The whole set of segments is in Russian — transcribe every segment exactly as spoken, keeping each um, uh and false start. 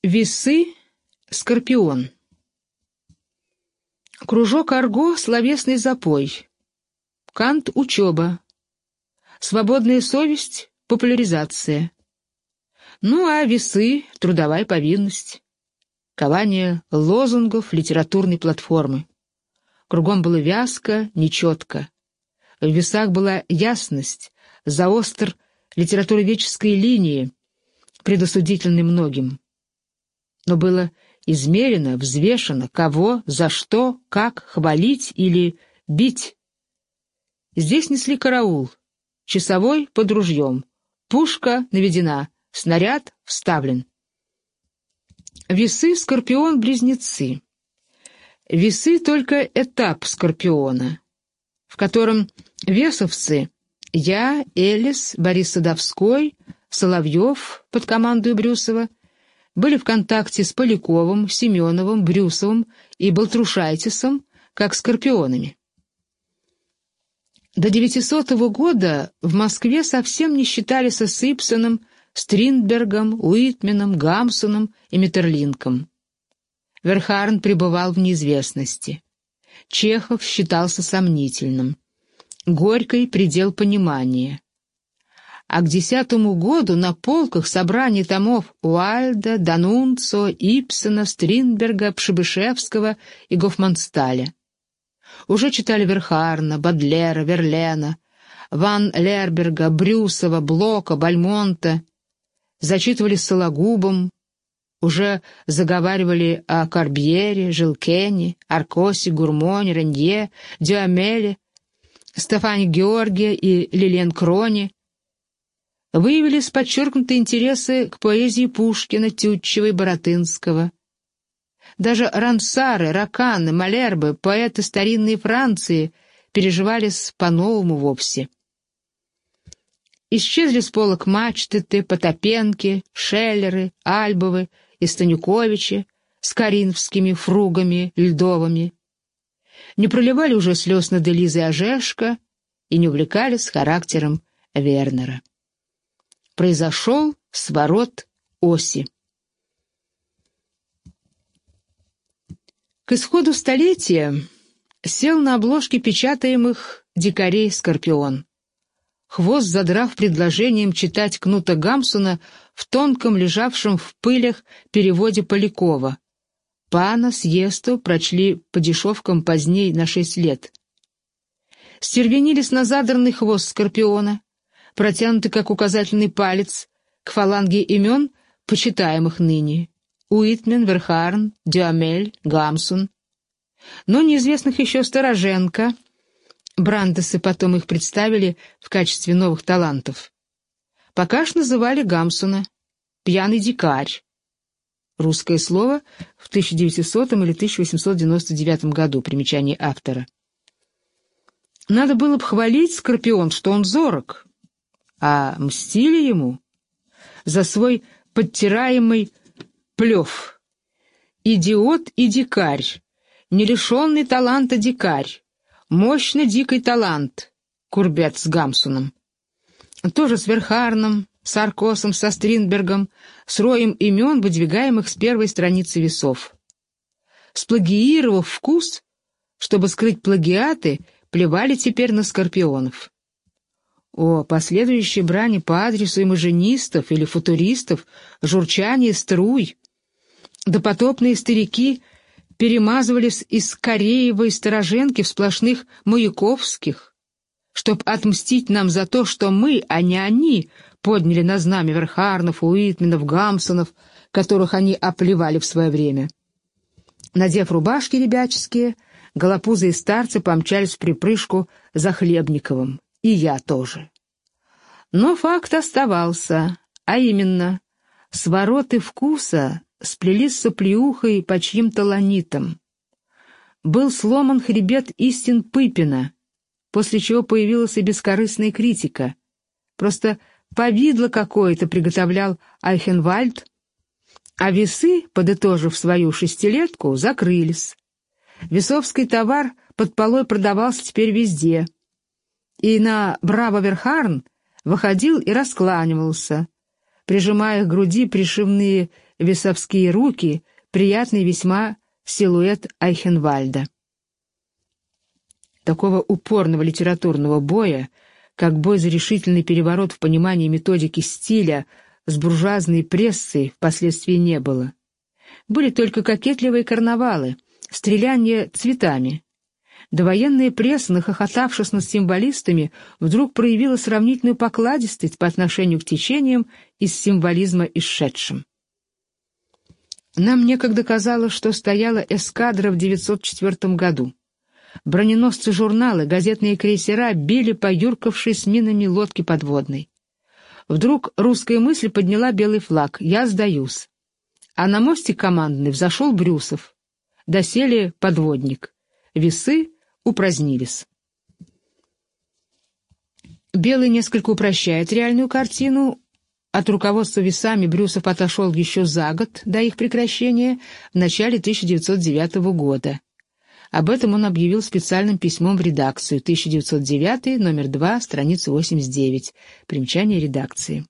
Весы, Скорпион. Кружок Арго — словесный запой. Кант — учеба. Свободная совесть — популяризация. Ну а весы — трудовая повинность. Кование лозунгов литературной платформы. Кругом было вязко, нечетко. В весах была ясность, заостр литературоведческой линии, предосудительной многим. Но было измерено, взвешено, кого, за что, как хвалить или бить. Здесь несли караул, часовой под ружьем, пушка наведена, снаряд вставлен. Весы Скорпион-близнецы. Весы — только этап Скорпиона, в котором весовцы — я, Элис, Борис Садовской, Соловьев под командой Брюсова — были в контакте с Поляковым, Семеновым, Брюсовым и Балтрушайтисом, как скорпионами. До девятисотого года в Москве совсем не считали со Ипсоном, Стриндбергом, Уитменом, Гамсуном и Метерлинком. Верхарн пребывал в неизвестности. Чехов считался сомнительным. Горький — предел понимания. А к десятому году на полках собраний томов Уайльда, Данунцо, Ипсона, Стринберга, Пшебышевского и Гофмансталя. Уже читали Верхарна, Бодлера, Верлена, Ван Лерберга, Брюсова, Блока, Бальмонта, зачитывали Сологубом, уже заговаривали о Корбьере, Жилкене, Аркосе, Гурмоне, Ренье, Дюамеле, Стефане Георгия и Лилен Кроне. Выявились подчеркнутые интересы к поэзии Пушкина, Тютчева и Баратынского. Даже Рансары, Раканы, Малербы, поэты старинной Франции, переживались по-новому вовсе. Исчезли с полок Мачтеты, Потапенки, Шеллеры, Альбовы и Станюковичи с коринфскими фругами льдовыми. Не проливали уже слез над Элизой Ожешко и не увлекались характером Вернера. Произошел сворот оси. К исходу столетия сел на обложке печатаемых дикарей Скорпион, хвост задрав предложением читать Кнута Гамсуна в тонком, лежавшем в пылях переводе Полякова. Пана съесту прочли по дешевкам поздней на шесть лет. Стервенились на задранный хвост Скорпиона, протянутый как указательный палец к фаланге имен, почитаемых ныне: Уитмен, Верхарн, Дюамель, Гамсун. Но неизвестных еще Стороженко, Брандесы потом их представили в качестве новых талантов. Пока ж называли Гамсуна «пьяный дикарь». Русское слово в тысяча девятисотом или тысяча восемьсот девяносто девятом году, примечание автора. Надо было бы хвалить Скорпион, что он зорок, а мстили ему за свой подтираемый плев. Идиот и дикарь, не лишенный таланта дикарь, мощно дикий талант, Курбет с Гамсуном. Тоже с Верхарном, с Аркосом, со Стринбергом, с роем имен, выдвигаемых с первой страницы весов. Сплагиировав вкус, чтобы скрыть плагиаты, плевали теперь на скорпионов. О последующей брани по адресу имажинистов или футуристов, журчание струй. Допотопные старики перемазывались из Кореева и Стороженки в сплошных Маяковских, чтоб отмстить нам за то, что мы, а не они, подняли на знамя Верхарнов, Уитменов, Гамсонов, которых они оплевали в свое время. Надев рубашки ребяческие, голопузые старцы помчались в припрыжку за Хлебниковым. И я тоже. Но факт оставался, а именно, свороты вкуса сплелись с оплеухой по чьим-то ланитам. Был сломан хребет истин Пыпина, после чего появилась и бескорыстная критика. Просто повидло какое-то приготовлял Айхенвальд, а весы, подытожив свою шестилетку, закрылись. Весовский товар под полой продавался теперь везде. И на «Браво Верхарн» выходил и раскланивался. прижимая к груди пришивные весовские руки, приятный весьма силуэт Айхенвальда. Такого упорного литературного боя, как бой за решительный переворот в понимании методики стиля с буржуазной прессой, впоследствии не было. Были только кокетливые карнавалы, стреляние цветами. Довоенная пресса, нахохотавшись над символистами, вдруг проявила сравнительную покладистость по отношению к течениям из символизма исшедшим. Нам некогда казалось, что стояла эскадра в девятьсот четвёртом году. Броненосцы, журналы, газетные крейсера били по юркавшей с минами лодке подводной. Вдруг русская мысль подняла белый флаг «Я сдаюсь». А на мостик командный взошел Брюсов. Доселе подводник. Весы упразднились. Белый несколько упрощает реальную картину. От руководства весами Брюсов отошел еще за год до их прекращения в начале тысяча девятьсот девятого года. Об этом он объявил специальным письмом в редакцию, тысяча девятьсот девятый, номер два, страница восемьдесят девять, примечание редакции.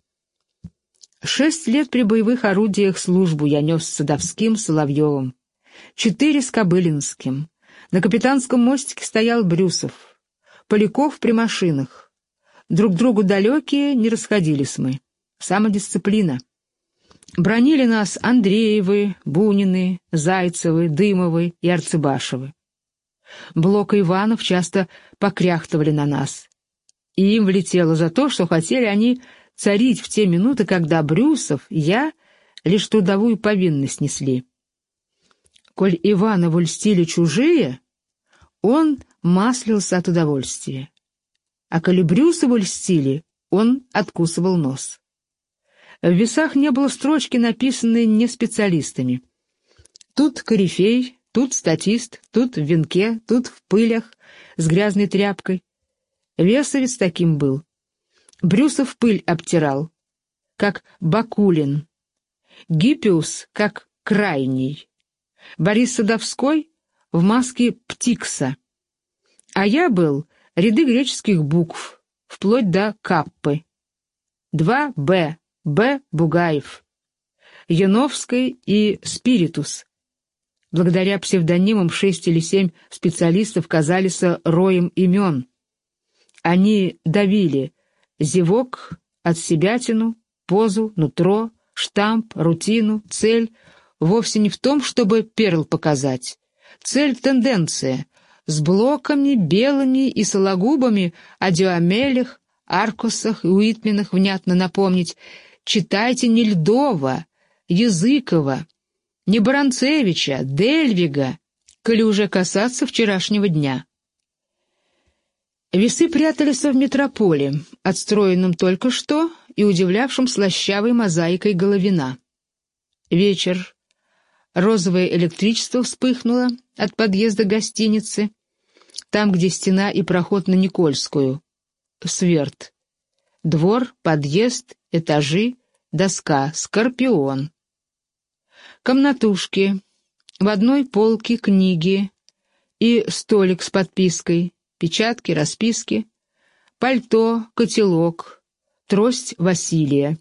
Шесть лет при боевых орудиях службу я нес с Садовским, Соловьевым, четыре с Кобылинским. На капитанском мостике стоял Брюсов, Поляков при машинах. Друг другу далекие, не расходились мы. Самодисциплина. Бронили нас Андреевы, Бунины, Зайцевы, Дымовы и Арцебашевы. Блок и Иванов часто покряхтывали на нас. И им влетело за то, что хотели они царить в те минуты, когда Брюсов и я лишь трудовую повинность несли. Коль Иванову льстили чужие, он маслился от удовольствия. А коли Брюсову льстили, он откусывал нос. В весах не было строчки, написанной не специалистами. Тут корифей, тут статист, тут в венке, тут в пылях с грязной тряпкой. Весовец таким был. Брюсов пыль обтирал, как Бакулин. Гиппиус, как Крайний. Борис Садовской в маске Птикса. А я был ряды греческих букв, вплоть до Каппы. Два Б. Б. Бугаев, Яновской и Спиритус. Благодаря псевдонимам шесть или семь специалистов казались роем имен. Они давили зевок, отсебятину, позу, нутро, штамп, рутину, цель вовсе не в том, чтобы перл показать. Цель — тенденция, с блоками, белыми и сологубами о Дюамелях, Аркусах и Уитменах внятно напомнить. Читайте не Льдова, Языкова, не Баранцевича, Дельвига, коли уже касаться вчерашнего дня. Весы прятались в метрополе, отстроенном только что и удивлявшем слащавой мозаикой Головина. Вечер. Розовое электричество вспыхнуло от подъезда гостиницы, там, где стена и проход на Никольскую. Сверд. Двор, подъезд, этажи, доска, скорпион. Комнатушки. В одной полке книги и столик с подпиской, печатки, расписки, пальто, котелок, трость Василия.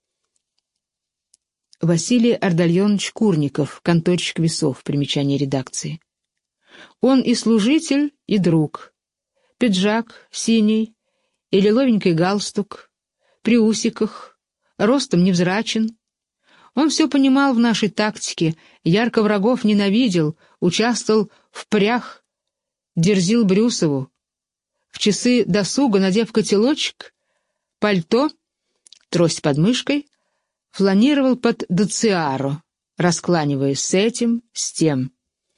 Василий Ардальонович Курников, конторщик весов, примечание редакции. Он и служитель, и друг. Пиджак синий и лиловенький галстук, при усиках, ростом невзрачен. Он все понимал в нашей тактике, ярко врагов ненавидел, участвовал в прях, дерзил Брюсову. В часы досуга, надев котелочек, пальто, трость под мышкой, фланировал под доциаро, раскланиваясь с этим, с тем.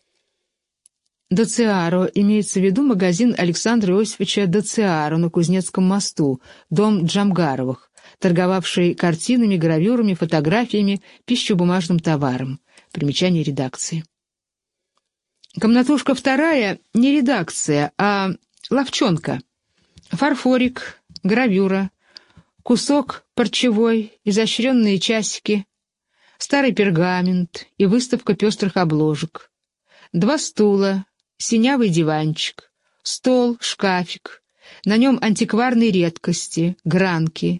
Доциаро имеется в виду магазин Александра Иосифовича Доциаро на Кузнецком мосту, дом Джамгаровых, торговавший картинами, гравюрами, фотографиями, пищебумажным товаром. Примечание редакции. Комнатушка вторая — не редакция, а ловчонка. Фарфорик, гравюра, кусок парчевой, изощренные часики, старый пергамент и выставка пестрых обложек. Два стула, синявый диванчик, стол, шкафик, на нем антикварные редкости, гранки,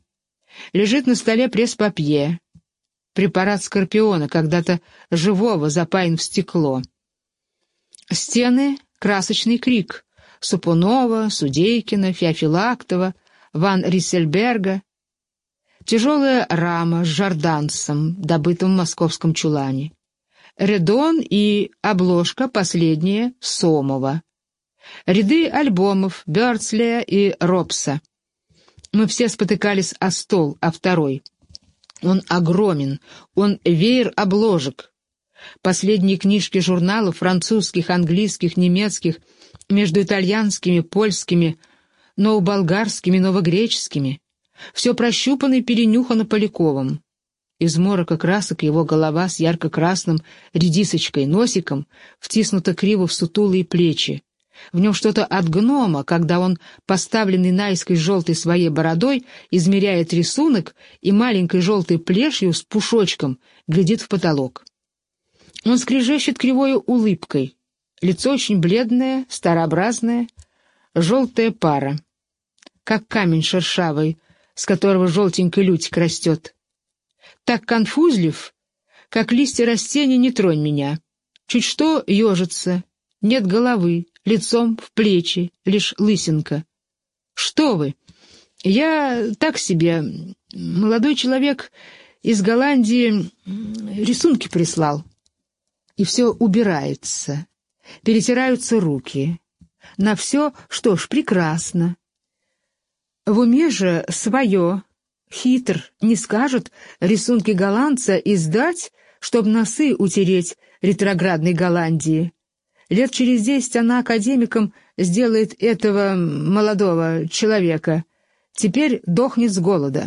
Лежит на столе пресс-папье. Препарат скорпиона, когда-то живого, запаян в стекло. Стены — красочный крик Супунова, Судейкина, Феофилактова, Ван Риссельберга. Тяжелая рама с жордансом, добытым в московском чулане. Редон и обложка, последняя, Сомова. Ряды альбомов Бёрдслея и Робса. Мы все спотыкались о стол, а второй. Он огромен, он веер обложек. Последние книжки журналов французских, английских, немецких, между итальянскими, польскими, новоболгарскими, новогреческими. Все прощупано и перенюхано Поляковым. Из морока красок его голова с ярко-красным редисочкой носиком втиснута криво в сутулые плечи. В нем что-то от гнома, когда он, поставленный наискось желтой своей бородой, измеряет рисунок и маленькой желтой плешью с пушочком глядит в потолок. Он скрежещет кривой улыбкой. Лицо очень бледное, старообразное, желтая пара, как камень шершавый, с которого желтенький лютик растет. Так конфузлив, как листья растения «Не тронь меня». Чуть что ежится, нет головы, лицом в плечи, лишь лысинка. «Что вы? Я так себе, молодой человек из Голландии рисунки прислал». И все убирается, перетираются руки. На все, что ж, прекрасно. В уме же свое, хитр, не скажет рисунки голландца издать, чтоб носы утереть ретроградной Голландии. Лет через десять она академиком сделает этого молодого человека. Теперь дохнет с голода.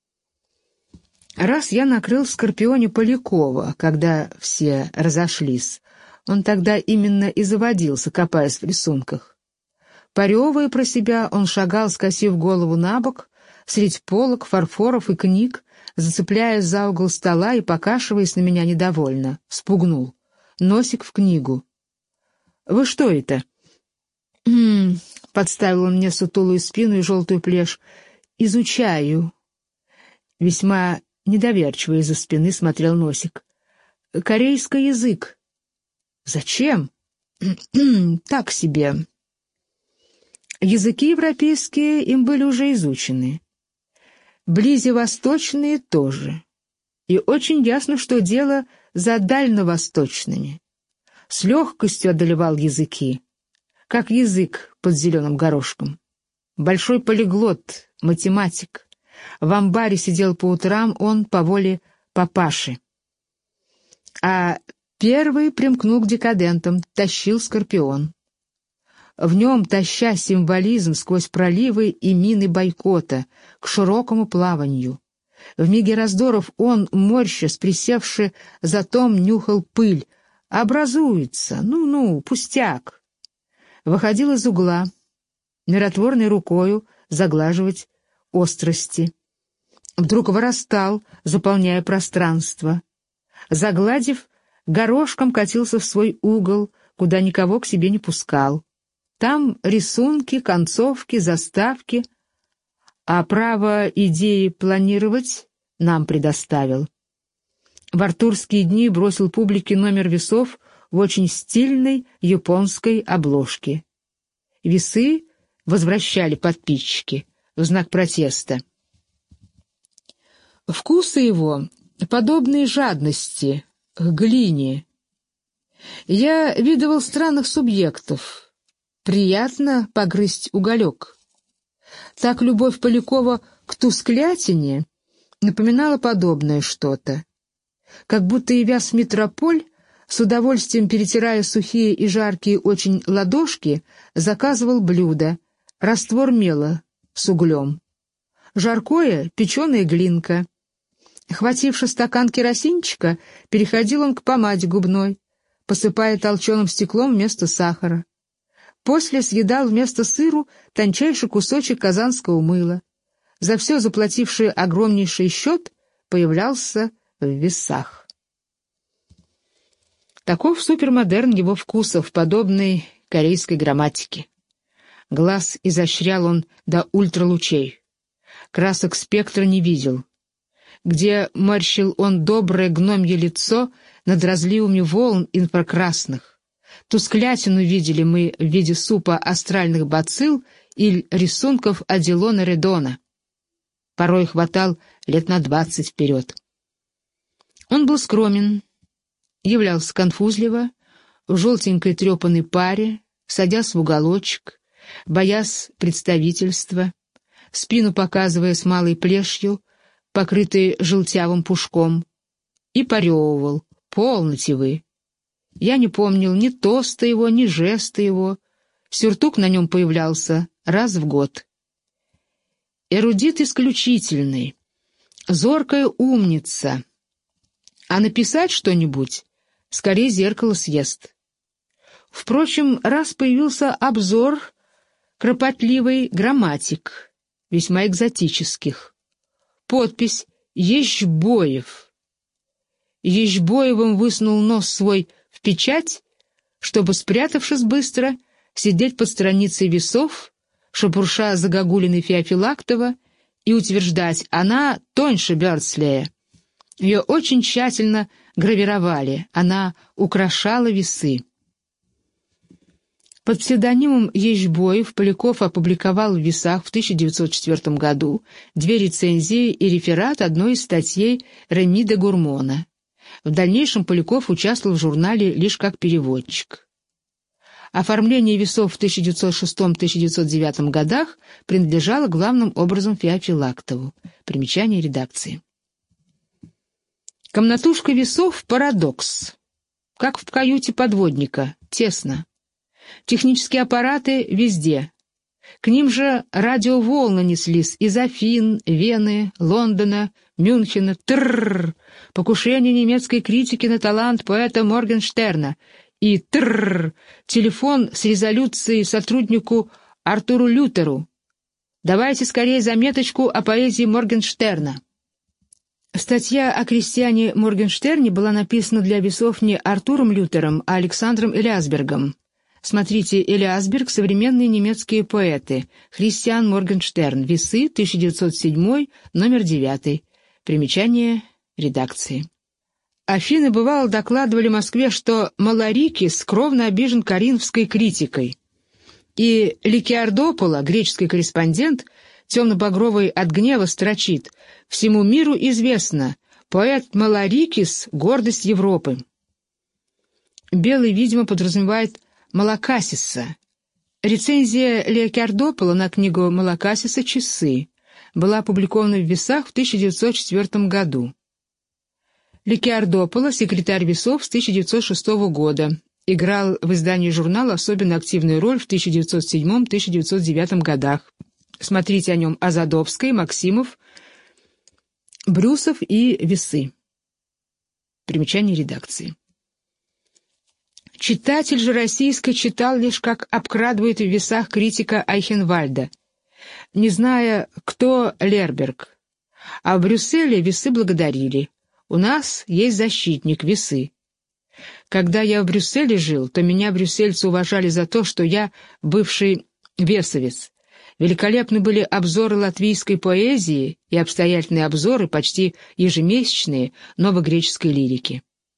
Раз я накрыл Скорпионе Полякова, когда все разошлись, он тогда именно и заводился, копаясь в рисунках. Поревая про себя, он шагал, скосив голову на бок, средь полок, фарфоров и книг, зацепляясь за угол стола и покашиваясь на меня недовольно. Спугнул. Носик в книгу. «Вы что это?» «М-м-м», подставил он мне сутулую спину и желтую плешь. «Изучаю». Весьма недоверчиво из-за спины смотрел Носик. «Корейский язык». «Зачем?» «Так себе». Языки европейские им были уже изучены. Близевосточные тоже. И очень ясно, что дело за дальневосточными. С легкостью одолевал языки, как язык под зеленым горошком. Большой полиглот, математик. В амбаре сидел по утрам он по воле папаши. А первый примкнул к декадентам, тащил Скорпион. В нем, таща символизм сквозь проливы и мины бойкота, к широкому плаванию. В миге раздоров он, морщась, присевши, затом нюхал пыль. Образуется, ну-ну, пустяк. Выходил из угла, миротворной рукою заглаживать острости. Вдруг вырастал, заполняя пространство. Загладив, горошком катился в свой угол, куда никого к себе не пускал. Там рисунки, концовки, заставки, а право идеи планировать нам предоставил. В артурские дни бросил публике номер весов в очень стильной японской обложке. Весы возвращали подписчики в знак протеста. Вкусы его подобные жадности к глине. Я видывал странных субъектов. Приятно погрызть уголек. Так любовь Полякова к тусклятине напоминала подобное что-то. Как будто, явясь в метрополь, с удовольствием перетирая сухие и жаркие очень ладошки, заказывал блюдо, раствор мела с углем. Жаркое — печеная глинка. Хвативши стакан керосинчика, переходил он к помаде губной, посыпая толченым стеклом вместо сахара. После съедал вместо сыру тончайший кусочек казанского мыла. За все заплативший огромнейший счет появлялся в весах. Таков супермодерн его вкусов, подобный корейской грамматике. Глаз изощрял он до ультралучей. красок спектра не видел. Где морщил он доброе гномье лицо над разливами волн инфракрасных. Тусклятину видели мы в виде супа астральных бацилл или рисунков Адилона Редона. Порой хватал лет на двадцать вперед. Он был скромен, являлся конфузливо, в желтенькой трепанной паре, садясь в уголочек, боясь представительства, спину показывая с малой плешью, покрытой желтявым пушком, и поревывал: «Полноте вы!» Я не помнил ни тоста его, ни жеста его. Сюртук на нем появлялся раз в год. Эрудит исключительный, зоркая умница. А написать что-нибудь скорее зеркало съест. Впрочем, раз появился обзор кропотливый грамматик, весьма экзотических. Подпись «Ещбоев». Ещбоевым высунул нос свой в печать, чтобы, спрятавшись быстро, сидеть под страницей весов, шебурша загогулиной Феофилактова, и утверждать: она тоньше Бёрдслея. Ее очень тщательно гравировали, она украшала весы. Под псевдонимом Ещбоев Поляков опубликовал в «Весах» в тысяча девятьсот четвёртом году две рецензии и реферат одной из статей Реми де Гурмона. В дальнейшем Поляков участвовал в журнале лишь как переводчик. Оформление весов в тысяча девятьсот шестом — тысяча девятьсот девятом годах принадлежало главным образом Феофилактову. Примечание редакции. Комнатушка весов — парадокс. Как в каюте подводника, тесно. Технические аппараты везде. К ним же радиоволны неслись из Афин, Вены, Лондона, Мюнхена. Трррр! Покушение немецкой критики на талант поэта Моргенштерна. И трррр! Телефон с резолюцией сотруднику Артуру Лютеру. Давайте скорее заметочку о поэзии Моргенштерна. Статья о крестьяне Моргенштерне была написана для весов не Артуром Лютером, а Александром Элиасбергом. Смотрите «Элиасберг. Современные немецкие поэты». Христиан Моргенштерн. Весы. тысяча девятьсот седьмой. Номер девятый. Примечание редакции. Афины, бывало, докладывали Москве, что Маларикис кровно обижен коринфской критикой. И Ликиардопола, греческий корреспондент, темно-багровый от гнева, строчит: «Всему миру известно, поэт Маларикис — гордость Европы». Белый, видимо, подразумевает Малакасиса. Рецензия Ликиардопола на книгу Малакасиса «Часы» была опубликована в «Весах» в тысяча девятьсот четвёртом году. Ликиардопола, секретарь «Весов» с тысяча девятьсот шестого года, играл в издании журнала особенно активную роль в тысяча девятьсот седьмом — тысяча девятьсот девятом годах. Смотрите о нем Азадовской, Максимов, Брюсов и «Весы». Примечание редакции. Читатель же российский читал лишь, как обкрадывает в «Весах» критика Айхенвальда, не зная, кто Лерберг. А в Брюсселе «Весы» благодарили: «У нас есть защитник, Весы». Когда я в Брюсселе жил, то меня брюссельцы уважали за то, что я бывший весовец. Великолепны были обзоры латвийской поэзии и обстоятельные обзоры, почти ежемесячные, новогреческой лирики.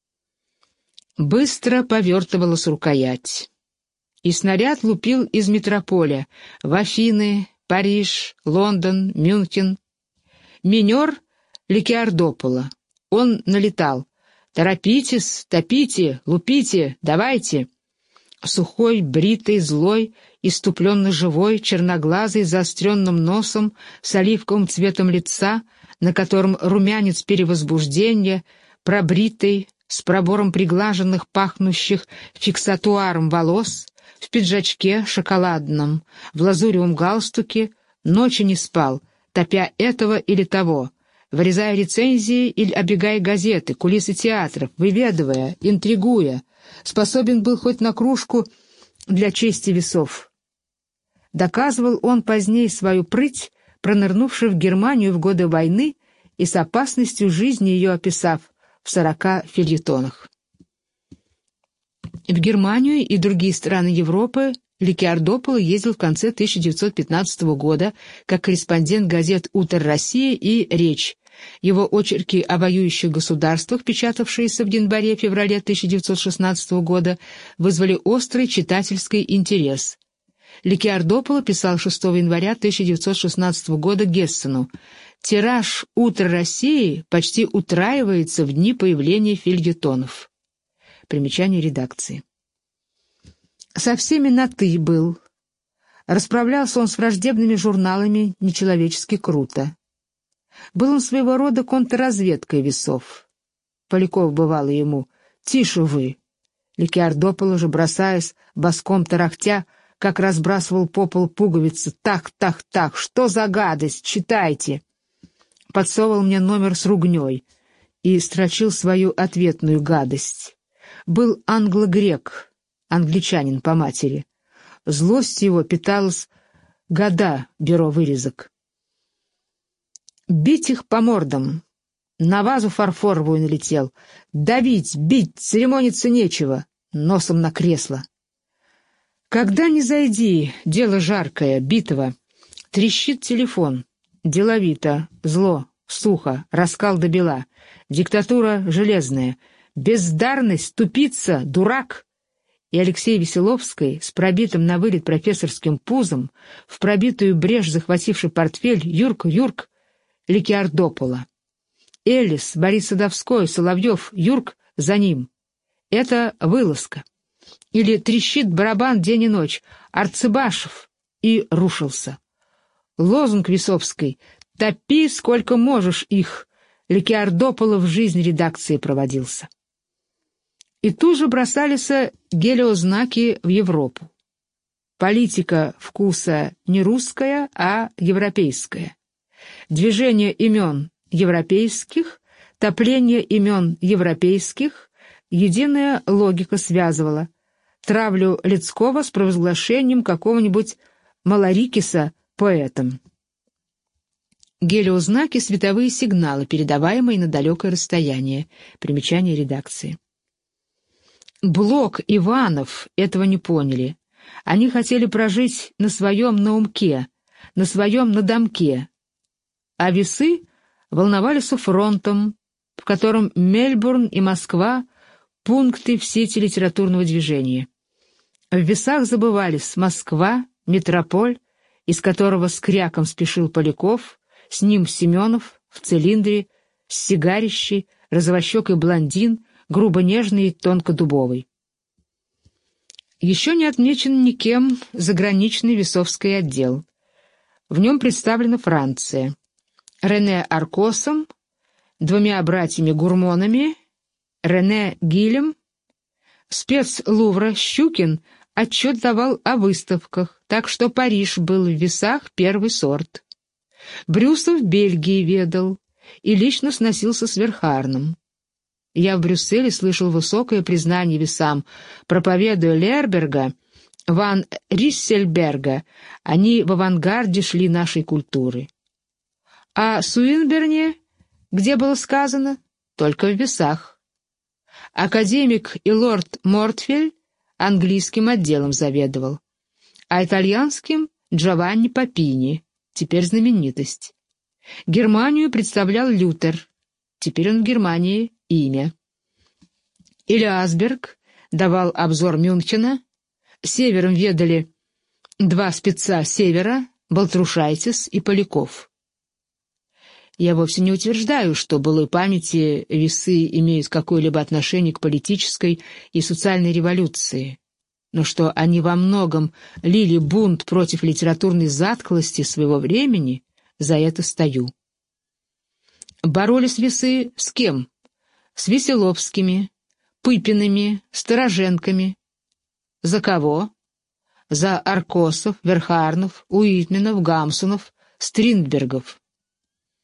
Быстро повертывалась рукоять, и снаряд лупил из метрополя в Афины, Париж, Лондон, Мюнхен. Минер Ликиардопола. Он налетал: «Торопитесь, топите, лупите, давайте!» Сухой, бритый, злой, иступленно живой, черноглазый, с заостренным носом, с оливковым цветом лица, на котором румянец перевозбуждения, пробритый, с пробором приглаженных, пахнущих фиксатуаром волос, в пиджачке шоколадном, в лазуревом галстуке, ночи не спал, топя этого или того, вырезая рецензии или оббегая газеты, кулисы театров, выведывая, интригуя, способен был хоть на кружку для чести весов. Доказывал он позднее свою прыть, пронырнувший в Германию в годы войны и с опасностью жизни ее описав в сорока фельетонах. В Германию и другие страны Европы Ликиардополо ездил в конце тысяча девятьсот пятнадцатого года как корреспондент газет «Утро России» и «Речь». Его очерки о воюющих государствах, печатавшиеся в январе-феврале тысяча девятьсот шестнадцатого года, вызвали острый читательский интерес. Ликиардополо писал шестого января тысяча девятьсот шестнадцатого года Гессену: «Тираж «Утра России» почти утраивается в дни появления фельетонов». Примечание редакции. Со всеми на «ты» был. Расправлялся он с враждебными журналами нечеловечески круто. Был он своего рода контрразведкой весов. Поляков бывало ему: «Тише вы!» Ликиардополо же, бросаясь, боском тарахтя, как разбрасывал по полу пуговицы: «Так, так, так, что за гадость? Читайте!» Подсовывал мне номер с ругней и строчил свою ответную гадость. Был англо-грек, англичанин по матери. Злость его питалась года, бюро вырезок. Бить их по мордам. На вазу фарфоровую налетел. Давить, бить, церемониться нечего. Носом на кресло. Когда ни зайди, дело жаркое, битого. Трещит телефон. Деловито, зло, сухо, раскал до бела. Диктатура железная. Бездарность, тупица, дурак. И Алексей Веселовский, с пробитым на вылет профессорским пузом, в пробитую брешь захвативший портфель: «Юрк, Юрк!» Ликиардополо. Эллис, Борис Садовской, Соловьев, Юрк за ним. Это вылазка. Или трещит барабан день и ночь: «Арцебашев!» И рушился. Лозунг Весовской: «Топи сколько можешь их!» Ликиардополо в жизнь редакции проводился. И тут же бросались гелиознаки в Европу. Политика вкуса не русская, а европейская. Движение имен европейских, топление имен европейских, единая логика связывала. Травлю Лецкого с провозглашением какого-нибудь Маларикиса поэтом. Гелиознаки — световые сигналы, передаваемые на далекое расстояние. Примечание редакции. Блок, Иванов этого не поняли. Они хотели прожить на своем наумке, на своем надомке. А весы волновались фронтом, в котором Мельбурн и Москва — пункты в сети литературного движения. В весах забывались Москва, метрополь, из которого с кряком спешил Поляков, с ним Семенов в цилиндре, с сигарищей, розовощекой блондин, грубо нежный и тонко дубовый. Еще не отмечен никем заграничный весовский отдел. В нем представлена Франция. Рене Аркосом, двумя братьями-гурмонами, Рене Гилем. Спец Лувра Щукин отчет давал о выставках, так что Париж был в весах первый сорт. Брюсов в Бельгии ведал и лично сносился с Верхарном. Я в Брюсселе слышал высокое признание весам, проповедуя Лерберга, Ван Риссельберга. Они в авангарде шли нашей культуры. А Суинберне, где было сказано, только в весах. Академик и лорд Мортфель английским отделом заведовал, а итальянским Джованни Папини, теперь знаменитость. Германию представлял Лютер, теперь он в Германии имя. Илиасберг давал обзор Мюнхена, севером ведали два спеца севера, Балтрушайтис и Поляков. Я вовсе не утверждаю, что былой памяти весы имеют какое-либо отношение к политической и социальной революции, но что они во многом лили бунт против литературной затхлости своего времени, за это стою. Боролись весы с кем? С Веселовскими, Пыпиными, Стороженками. За кого? За Аркосов, Верхарнов, Уитменов, Гамсунов, Стриндбергов.